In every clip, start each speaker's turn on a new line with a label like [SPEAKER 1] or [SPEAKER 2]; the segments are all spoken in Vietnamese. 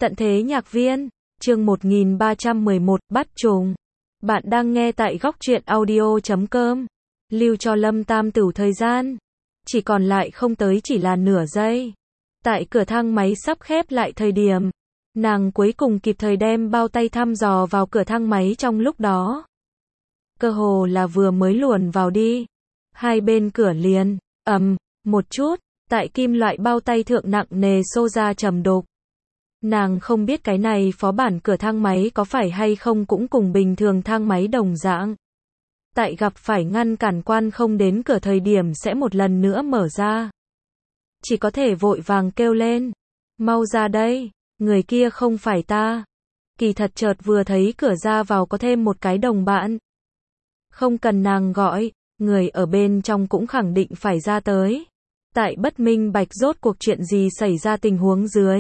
[SPEAKER 1] Tận thế nhạc viên, chương 1311, bắt trùng. Bạn đang nghe tại góc truyện audio.com. Lưu cho Lâm Tam Tửu thời gian. Chỉ còn lại không tới chỉ là nửa giây. Tại cửa thang máy sắp khép lại thời điểm, nàng cuối cùng kịp thời đem bao tay thăm dò vào cửa thang máy trong lúc đó. Cơ hồ là vừa mới luồn vào đi. Hai bên cửa liền, một chút, tại kim loại bao tay thượng nặng nề xô ra trầm đục. Nàng không biết cái này phó bản cửa thang máy có phải hay không cũng cùng bình thường thang máy đồng dạng. Tại gặp phải ngăn cản quan không đến cửa thời điểm sẽ một lần nữa mở ra. Chỉ có thể vội vàng kêu lên. Mau ra đây, người kia không phải ta. Kỳ thật chợt vừa thấy cửa ra vào có thêm một cái đồng bạn. Không cần nàng gọi, người ở bên trong cũng khẳng định phải ra tới. Tại bất minh bạch rốt cuộc chuyện gì xảy ra tình huống dưới.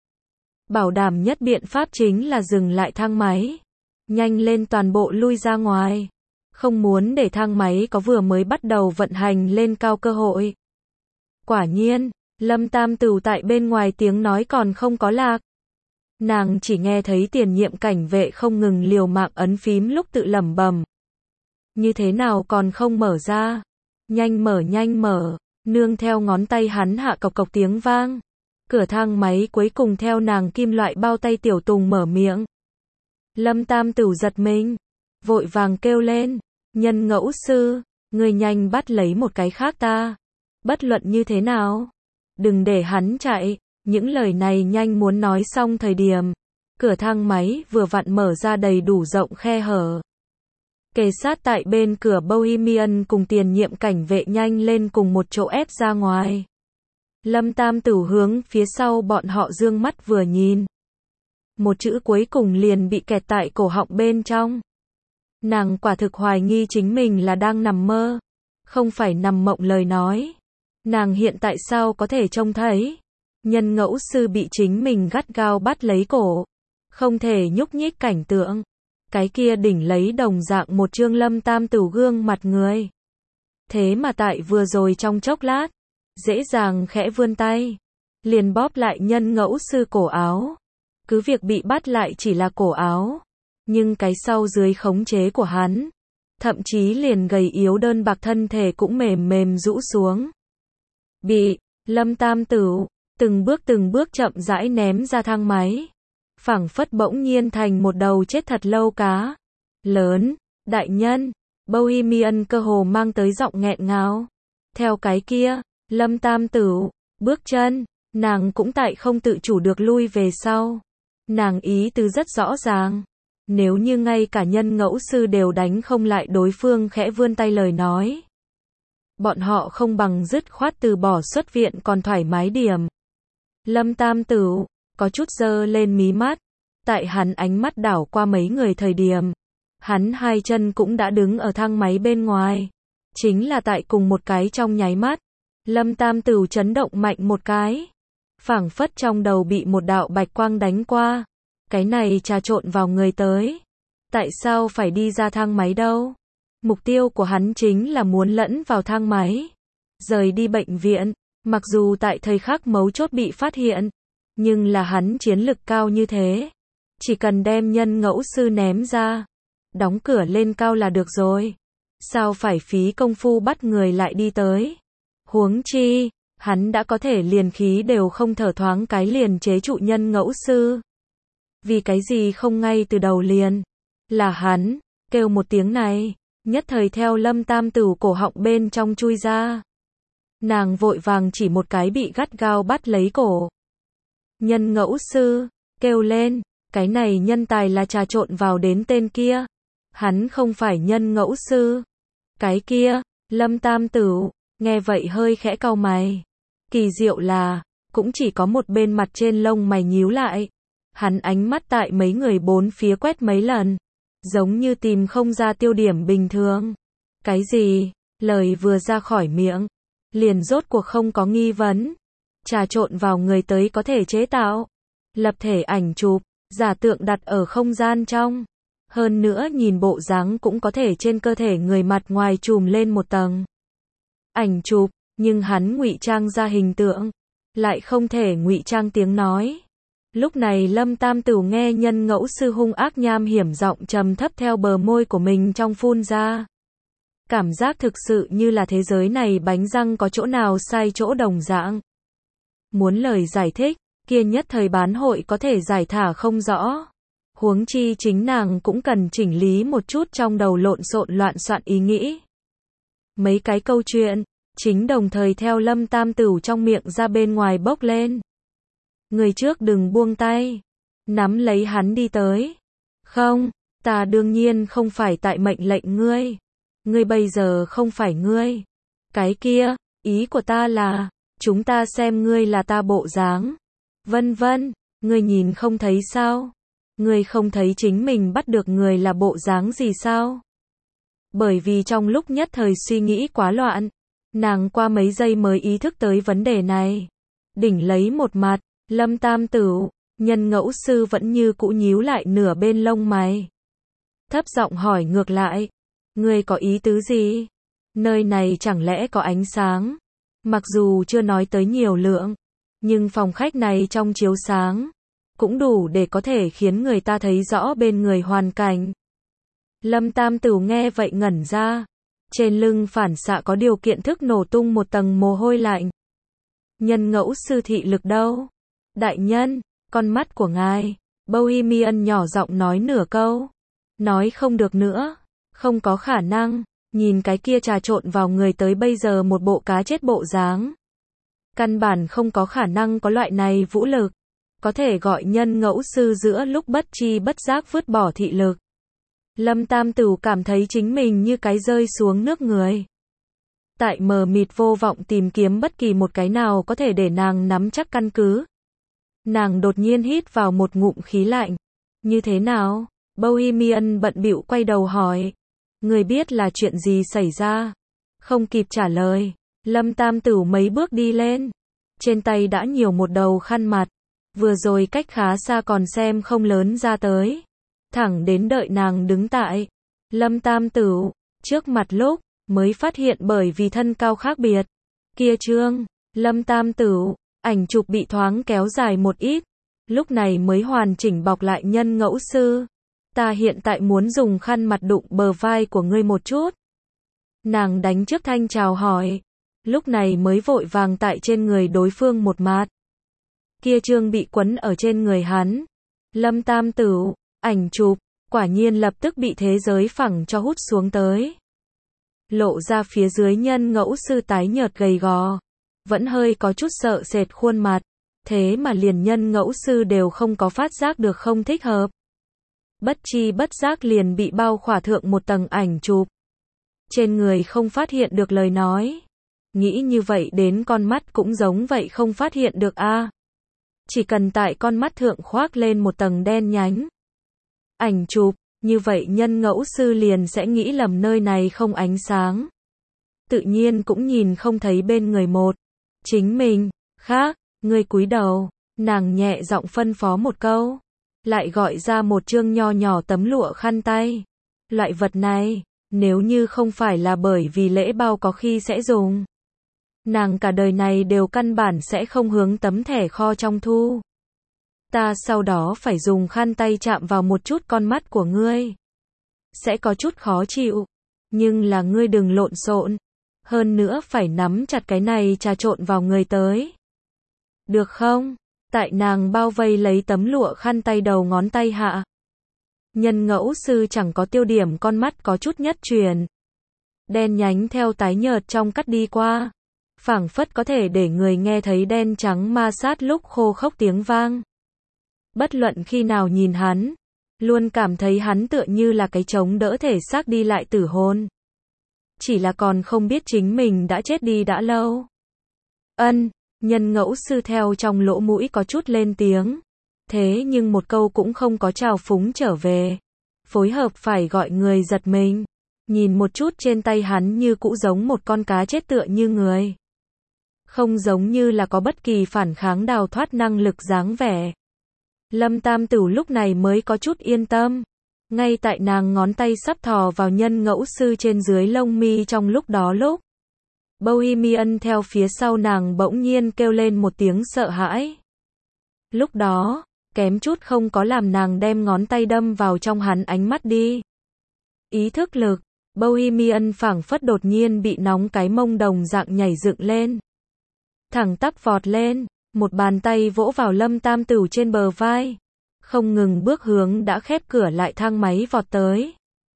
[SPEAKER 1] Bảo đảm nhất biện pháp chính là dừng lại thang máy. Nhanh lên toàn bộ lui ra ngoài. Không muốn để thang máy có vừa mới bắt đầu vận hành lên cao cơ hội. Quả nhiên, Lâm Tam Tửu tại bên ngoài tiếng nói còn không có lạc. Nàng chỉ nghe thấy tiền nhiệm cảnh vệ không ngừng liều mạng ấn phím lúc tự lẩm bẩm. Như thế nào còn không mở ra? Nhanh mở. Nương theo ngón tay hắn hạ cộc cộc tiếng vang. Cửa thang máy cuối cùng theo nàng kim loại bao tay tiểu tùng mở miệng. Lâm Tam Tửu giật mình. Vội vàng kêu lên. Nhân ngẫu sư, người nhanh bắt lấy một cái khác ta. Bất luận như thế nào. Đừng để hắn chạy. Những lời này nhanh muốn nói xong thời điểm. Cửa thang máy vừa vặn mở ra đầy đủ rộng khe hở. Kề sát tại bên cửa Bohemian cùng tiền nhiệm cảnh vệ nhanh lên cùng một chỗ ép ra ngoài. Lâm Tam Tửu hướng phía sau bọn họ dương mắt vừa nhìn. Một chữ cuối cùng liền bị kẹt tại cổ họng bên trong. Nàng quả thực hoài nghi chính mình là đang nằm mơ. Không phải nằm mộng lời nói. Nàng hiện tại sao có thể trông thấy. Nhân ngẫu sư bị chính mình gắt gao bắt lấy cổ. Không thể nhúc nhích cảnh tượng. Cái kia đỉnh lấy đồng dạng một chương Lâm Tam Tửu gương mặt người. Thế mà tại vừa rồi trong chốc lát. Dễ dàng khẽ vươn tay. Liền bóp lại nhân ngẫu sư cổ áo. Cứ việc bị bắt lại chỉ là cổ áo. Nhưng cái sau dưới khống chế của hắn. Thậm chí liền gầy yếu đơn bạc thân thể cũng mềm mềm rũ xuống. Bị Lâm Tam Tửu từng bước chậm rãi ném ra thang máy. Phảng phất bỗng nhiên thành một đầu chết thật lâu cá. Lớn, đại nhân, Bohemian cơ hồ mang tới giọng nghẹn ngào. Theo cái kia, Lâm Tam Tửu, bước chân, nàng cũng tại không tự chủ được lui về sau. Nàng ý tứ rất rõ ràng. Nếu như ngay cả nhân ngẫu sư đều đánh không lại đối phương khẽ vươn tay lời nói. Bọn họ không bằng dứt khoát từ bỏ xuất viện còn thoải mái điểm. Lâm Tam Tửu có chút giơ lên mí mắt. Tại hắn ánh mắt đảo qua mấy người thời điểm. Hắn hai chân cũng đã đứng ở thang máy bên ngoài. Chính là tại cùng một cái trong nháy mắt. Lâm Tam Tửu chấn động mạnh một cái. Phảng phất trong đầu bị một đạo bạch quang đánh qua. Cái này trà trộn vào người tới. Tại sao phải đi ra thang máy đâu? Mục tiêu của hắn chính là muốn lẫn vào thang máy. Rời đi bệnh viện. Mặc dù tại thời khắc mấu chốt bị phát hiện. Nhưng là hắn chiến lực cao như thế. Chỉ cần đem nhân ngẫu sư ném ra. Đóng cửa lên cao là được rồi. Sao phải phí công phu bắt người lại đi tới? Huống chi, hắn đã có thể liền khí đều không thở thoáng cái liền chế trụ nhân ngẫu sư. Vì cái gì không ngay từ đầu liền? Là hắn, kêu một tiếng này, nhất thời theo Lâm Tam Tửu cổ họng bên trong chui ra. Nàng vội vàng chỉ một cái bị gắt gao bắt lấy cổ. Nhân ngẫu sư, kêu lên, cái này nhân tài là trà trộn vào đến tên kia. Hắn không phải nhân ngẫu sư. Cái kia, Lâm Tam Tửu, nghe vậy hơi khẽ cau mày. Kỳ diệu là, cũng chỉ có một bên mặt trên lông mày nhíu lại. Hắn ánh mắt tại mấy người bốn phía quét mấy lần. Giống như tìm không ra tiêu điểm bình thường. Cái gì? Lời vừa ra khỏi miệng. Liền rốt cuộc không có nghi vấn. Trà trộn vào người tới có thể chế tạo. Lập thể ảnh chụp, giả tượng đặt ở không gian trong. Hơn nữa nhìn bộ dáng cũng có thể trên cơ thể người mặt ngoài trùm lên một tầng. Ảnh chụp, nhưng hắn ngụy trang ra hình tượng. Lại không thể ngụy trang tiếng nói. Lúc này Lâm Tam Tửu nghe Nhân Ngẫu Sư hung ác nham hiểm giọng trầm thấp theo bờ môi của mình trong phun ra. Cảm giác thực sự như là thế giới này bánh răng có chỗ nào sai chỗ đồng dạng. Muốn lời giải thích, kia nhất thời bán hội có thể giải thả không rõ. Huống chi chính nàng cũng cần chỉnh lý một chút trong đầu lộn xộn loạn soạn ý nghĩ. Mấy cái câu chuyện, chính đồng thời theo Lâm Tam Tửu trong miệng ra bên ngoài bốc lên. Người trước đừng buông tay. Nắm lấy hắn đi tới. Không, ta đương nhiên không phải tại mệnh lệnh ngươi. Ngươi bây giờ không phải ngươi. Cái kia, ý của ta là, chúng ta xem ngươi là ta bộ dáng. Vân vân, ngươi nhìn không thấy sao? Ngươi không thấy chính mình bắt được người là bộ dáng gì sao? Bởi vì trong lúc nhất thời suy nghĩ quá loạn, nàng qua mấy giây mới ý thức tới vấn đề này. Đỉnh lấy một mặt, Lâm Tam Tửu, Nhân Ngẫu Sư vẫn như cũ nhíu lại nửa bên lông mày. Thấp giọng hỏi ngược lại, ngươi có ý tứ gì? Nơi này chẳng lẽ có ánh sáng? Mặc dù chưa nói tới nhiều lượng, nhưng phòng khách này trong chiếu sáng, cũng đủ để có thể khiến người ta thấy rõ bên người hoàn cảnh. Lâm Tam Tửu nghe vậy ngẩn ra, trên lưng phản xạ có điều kiện thức nổ tung một tầng mồ hôi lạnh. Nhân Ngẫu Sư thị lực đâu? Đại nhân, con mắt của ngài. Bohemian nhỏ giọng nói nửa câu. Nói không được nữa, không có khả năng, nhìn cái kia trà trộn vào người tới bây giờ một bộ cá chết bộ dáng. Căn bản không có khả năng có loại này vũ lực, có thể gọi Nhân Ngẫu Sư giữa lúc bất chi bất giác vứt bỏ thị lực. Lâm Tam Tửu cảm thấy chính mình như cái rơi xuống nước người. Tại mờ mịt vô vọng tìm kiếm bất kỳ một cái nào có thể để nàng nắm chắc căn cứ. Nàng đột nhiên hít vào một ngụm khí lạnh. Như thế nào? Bohemian bận bịu quay đầu hỏi. Người biết là chuyện gì xảy ra? Không kịp trả lời, Lâm Tam Tửu mấy bước đi lên. Trên tay đã nhiều một đầu khăn mặt. Vừa rồi cách khá xa còn xem không lớn ra tới. Thẳng đến đợi nàng đứng tại Lâm Tam Tửu trước mặt lúc mới phát hiện bởi vì thân cao khác biệt. Kia trương, Lâm Tam Tửu, ảnh chụp bị thoáng kéo dài một ít. Lúc này mới hoàn chỉnh bọc lại Nhân Ngẫu Sư. Ta hiện tại muốn dùng khăn mặt đụng bờ vai của ngươi một chút. Nàng đánh trước thanh chào hỏi. Lúc này mới vội vàng tại trên người đối phương một mạt. Kia trương bị quấn ở trên người hắn. Lâm Tam Tửu, ảnh chụp, quả nhiên lập tức bị thế giới phẳng cho hút xuống tới. Lộ ra phía dưới Nhân Ngẫu Sư tái nhợt gầy gò. Vẫn hơi có chút sợ sệt khuôn mặt. Thế mà liền Nhân Ngẫu Sư đều không có phát giác được không thích hợp. Bất chi bất giác liền bị bao khỏa thượng một tầng ảnh chụp. Trên người không phát hiện được lời nói. Nghĩ như vậy đến con mắt cũng giống vậy không phát hiện được a. Chỉ cần tại con mắt thượng khoác lên một tầng đen nhánh. Ảnh chụp, như vậy Nhân Ngẫu Sư liền sẽ nghĩ lầm nơi này không ánh sáng. Tự nhiên cũng nhìn không thấy bên người một. Chính mình, khác, ngươi cúi đầu, nàng nhẹ giọng phân phó một câu. Lại gọi ra một chương nho nhỏ tấm lụa khăn tay. Loại vật này, nếu như không phải là bởi vì lễ bao có khi sẽ dùng. Nàng cả đời này đều căn bản sẽ không hướng tấm thẻ kho trong thu. Ta sau đó phải dùng khăn tay chạm vào một chút con mắt của ngươi. Sẽ có chút khó chịu. Nhưng là ngươi đừng lộn xộn. Hơn nữa phải nắm chặt cái này trà trộn vào người tới. Được không? Tại nàng bao vây lấy tấm lụa khăn tay đầu ngón tay hạ. Nhân Ngẫu Sư chẳng có tiêu điểm con mắt có chút nhất truyền. Đen nhánh theo tái nhợt trong cắt đi qua. Phảng phất có thể để người nghe thấy đen trắng ma sát lúc khô khốc tiếng vang. Bất luận khi nào nhìn hắn, luôn cảm thấy hắn tựa như là cái chống đỡ thể xác đi lại tử hồn. Chỉ là còn không biết chính mình đã chết đi đã lâu. Nhân Ngẫu Sư theo trong lỗ mũi có chút lên tiếng. Thế nhưng một câu cũng không có trào phúng trở về. Phối hợp phải gọi người giật mình. Nhìn một chút trên tay hắn như cũ giống một con cá chết tựa như người. Không giống như là có bất kỳ phản kháng đào thoát năng lực dáng vẻ. Lâm Tam Tửu lúc này mới có chút yên tâm. Ngay tại nàng ngón tay sắp thò vào Nhân Ngẫu Sư trên dưới lông mi trong lúc đó lúc. Bohemian theo phía sau nàng bỗng nhiên kêu lên một tiếng sợ hãi. Lúc đó, kém chút không có làm nàng đem ngón tay đâm vào trong hắn ánh mắt đi. Ý thức lực, Bohemian phảng phất đột nhiên bị nóng cái mông đồng dạng nhảy dựng lên. Thẳng tắp vọt lên, một bàn tay vỗ vào Lâm Tam Tửu trên bờ vai. Không ngừng bước hướng đã khép cửa lại thang máy vọt tới.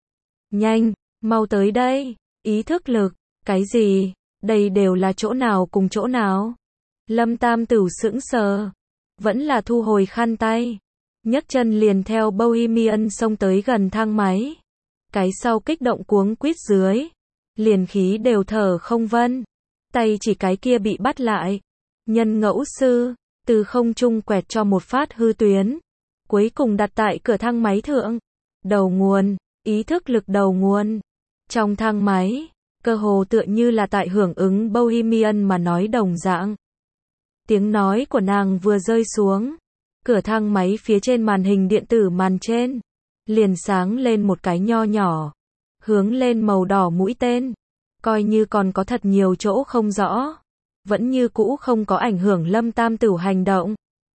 [SPEAKER 1] Nhanh, mau tới đây, ý thức lực, cái gì, đây đều là chỗ nào cùng chỗ nào? Lâm Tam Tửu sững sờ, vẫn là thu hồi khăn tay, nhấc chân liền theo Bohemian xông tới gần thang máy. Cái sau kích động cuống quýt dưới, liền khí đều thở không vân, tay chỉ cái kia bị bắt lại. Nhân ngẫu sư, từ không trung quẹt cho một phát hư tuyến, cuối cùng đặt tại cửa thang máy thượng. Đầu nguồn, ý thức lực đầu nguồn. Trong thang máy, cơ hồ tựa như là tại hưởng ứng Bohemian mà nói đồng dạng. Tiếng nói của nàng vừa rơi xuống, cửa thang máy phía trên màn hình điện tử màn trên, liền sáng lên một cái nho nhỏ, hướng lên màu đỏ mũi tên, coi như còn có thật nhiều chỗ không rõ, vẫn như cũ không có ảnh hưởng Lâm Tam Tửu hành động.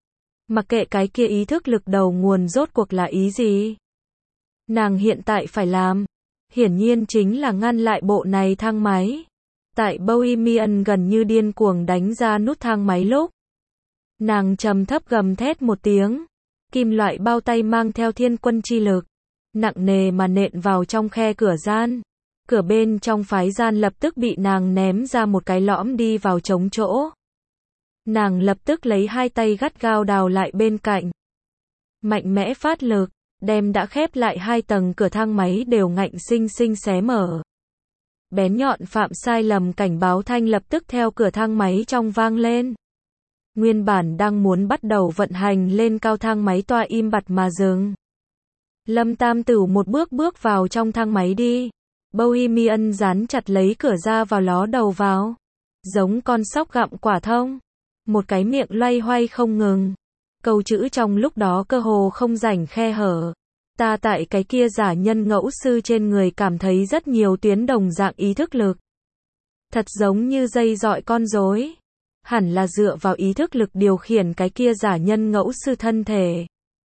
[SPEAKER 1] Mặc kệ cái kia ý thức lực đầu nguồn rốt cuộc là ý gì, nàng hiện tại phải làm, hiển nhiên chính là ngăn lại bộ này thang máy. Tại Bohemian gần như điên cuồng đánh ra nút thang máy lúc, nàng trầm thấp gầm thét một tiếng, kim loại bao tay mang theo thiên quân chi lực, nặng nề mà nện vào trong khe cửa gian. Cửa bên trong phái gian lập tức bị nàng ném ra một cái lõm đi vào trống chỗ. Nàng lập tức lấy hai tay gắt gao đào lại bên cạnh, mạnh mẽ phát lực, đem đã khép lại hai tầng cửa thang máy đều ngạnh sinh sinh xé mở. Bén nhọn phạm sai lầm cảnh báo thanh lập tức theo cửa thang máy trong vang lên. Nguyên bản đang muốn bắt đầu vận hành lên cao thang máy toa im bặt mà dừng. Lâm Tam Tửu một bước bước vào trong thang máy đi. Bohemian dán chặt lấy cửa ra vào ló đầu vào, giống con sóc gặm quả thông, một cái miệng loay hoay không ngừng. Câu chữ trong lúc đó cơ hồ không rảnh khe hở. Ta tại cái kia giả nhân ngẫu sư trên người cảm thấy rất nhiều tuyến đồng dạng ý thức lực. Thật giống như dây dọi con rối. Hẳn là dựa vào ý thức lực điều khiển cái kia giả nhân ngẫu sư thân thể.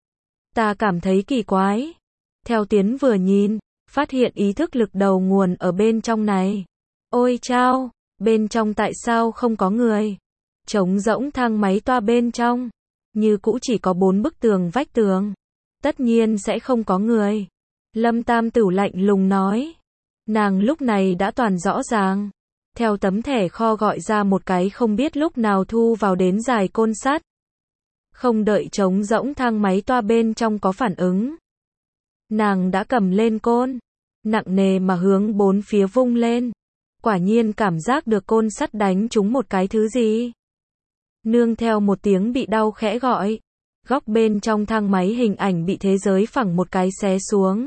[SPEAKER 1] Ta cảm thấy kỳ quái. Theo tiến vừa nhìn, phát hiện ý thức lực đầu nguồn ở bên trong này. Ôi chao, bên trong tại sao không có người? Trống rỗng thang máy toa bên trong, như cũ chỉ có 4 bức tường vách tường. Tất nhiên sẽ không có người. Lâm Tam Tửu lạnh lùng nói. Nàng lúc này đã toàn rõ ràng. Theo tấm thẻ kho gọi ra một cái không biết lúc nào thu vào đến dài côn sắt. Không đợi trống rỗng thang máy toa bên trong có phản ứng, nàng đã cầm lên côn, nặng nề mà hướng bốn phía vung lên. Quả nhiên cảm giác được côn sắt đánh trúng một cái thứ gì. Nương theo một tiếng bị đau khẽ gọi, góc bên trong thang máy hình ảnh bị thế giới phẳng một cái xé xuống.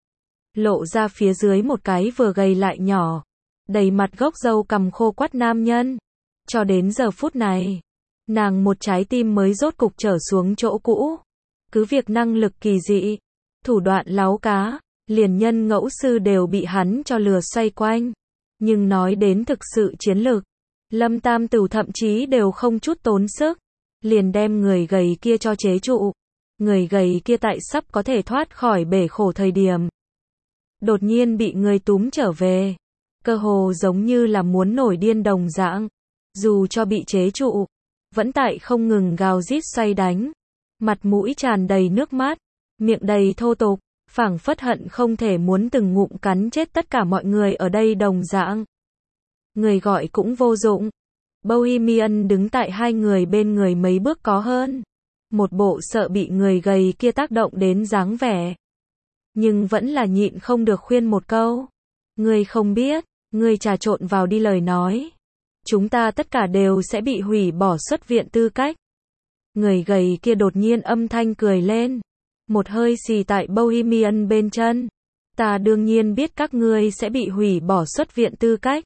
[SPEAKER 1] Lộ ra phía dưới một cái vừa gầy lại nhỏ, đầy mặt gốc râu cằm khô quắt nam nhân. Cho đến giờ phút này, nàng một trái tim mới rốt cục trở xuống chỗ cũ. Cứ việc năng lực kỳ dị, thủ đoạn láu cá, liền nhân ngẫu sư đều bị hắn cho lừa xoay quanh. Nhưng nói đến thực sự chiến lược, Lâm Tam Tửu thậm chí đều không chút tốn sức, liền đem người gầy kia cho chế trụ. Người gầy kia tại sắp có thể thoát khỏi bể khổ thời điểm, đột nhiên bị người túm trở về, cơ hồ giống như là muốn nổi điên đồng dạng. Dù cho bị chế trụ, vẫn tại không ngừng gào rít xoay đánh, mặt mũi tràn đầy nước mắt, miệng đầy thô tục, phảng phất hận không thể muốn từng ngụm cắn chết tất cả mọi người ở đây đồng dạng. Người gọi cũng vô dụng. Bohemian đứng tại hai người bên người mấy bước có hơn, một bộ sợ bị người gầy kia tác động đến dáng vẻ. Nhưng vẫn là nhịn không được khuyên một câu. Ngươi không biết, ngươi trà trộn vào đi lời nói, chúng ta tất cả đều sẽ bị hủy bỏ xuất viện tư cách. Người gầy kia đột nhiên âm thanh cười lên, một hơi xì tại Bohemian bên chân. Ta đương nhiên biết các ngươi sẽ bị hủy bỏ xuất viện tư cách.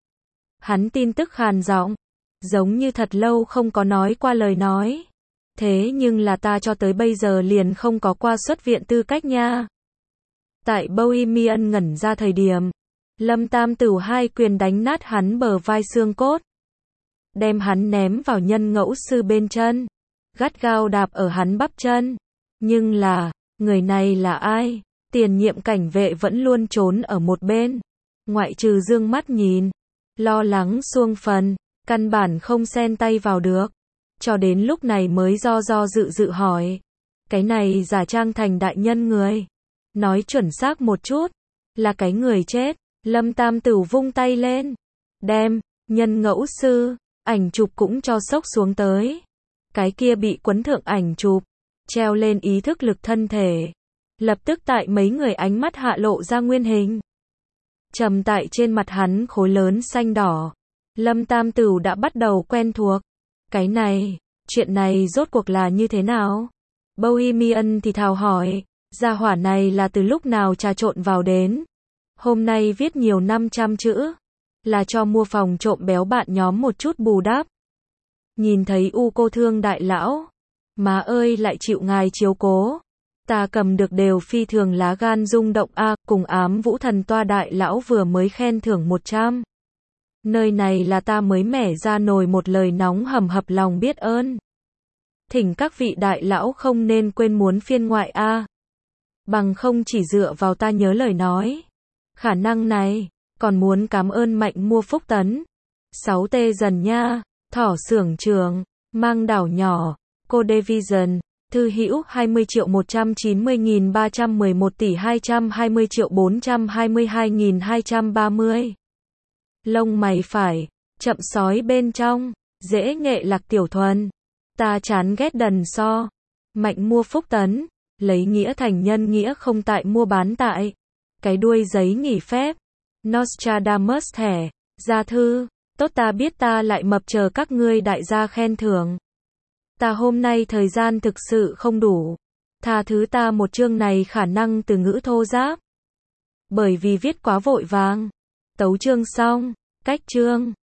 [SPEAKER 1] Hắn tin tức khàn giọng, giống như thật lâu không có nói qua lời nói. Thế nhưng là ta cho tới bây giờ liền không có qua xuất viện tư cách nha. Tại Bohemian ngẩn ra thời điểm, Lâm Tam Tửu hai quyền đánh nát hắn bờ vai xương cốt, đem hắn ném vào nhân ngẫu sư bên chân. gắt gao đạp ở hắn bắp chân. Nhưng là, người này là ai? Tiền nhiệm cảnh vệ vẫn luôn trốn ở một bên. Ngoại trừ dương mắt nhìn, lo lắng xuông phần, căn bản không xen tay vào được. Cho đến lúc này mới do dự hỏi. Cái này giả trang thành đại nhân người. Nói chuẩn xác một chút, là cái người chết. Lâm Tam Tửu vung tay lên. Đem, nhân ngẫu sư, ảnh chụp cũng cho xốc xuống tới. Cái kia bị quấn thượng ảnh chụp, treo lên ý thức lực thân thể. Lập tức tại mấy người ánh mắt hạ lộ ra nguyên hình. Trầm tại trên mặt hắn khối lớn xanh đỏ. Lâm Tam Tửu đã bắt đầu quen thuộc. Cái này, chuyện này rốt cuộc là như thế nào? Bohemian thì thào hỏi, gia hỏa này là từ lúc nào trà trộn vào đến? Hôm nay viết nhiều 500 chữ, là cho mua phòng trộm béo bạn nhóm một chút bù đắp. Nhìn thấy U cô thương đại lão, má ơi lại chịu ngài chiếu cố. Ta cầm được đều phi thường lá gan rung động a, cùng ám vũ thần toa đại lão vừa mới khen thưởng 100. Nơi này là ta mới mẻ ra nồi một lời nóng hầm hập lòng biết ơn. Thỉnh các vị đại lão không nên quên muốn phiên ngoại a. Bằng không chỉ dựa vào ta nhớ lời nói. Khả năng này, còn muốn cảm ơn mạnh mua phúc tấn. 6T dần nha, thỏ xưởng trường, mang đảo nhỏ, cô Division, thư hữu 20.190.311 tỷ 220.422.230. Lông mày phải, chậm sói bên trong, dễ nghệ lạc tiểu thuần. Ta chán ghét đần so. Mạnh mua phúc tấn, lấy nghĩa thành nhân nghĩa không tại mua bán tại. Cái đuôi giấy nghỉ phép. Nostradamus thẻ, gia thư, tốt ta biết ta lại mập chờ các ngươi đại gia khen thưởng. Ta hôm nay thời gian thực sự không đủ. Tha thứ ta một chương này khả năng từ ngữ thô giáp. Bởi vì viết quá vội vàng. Tấu chương xong, cách chương.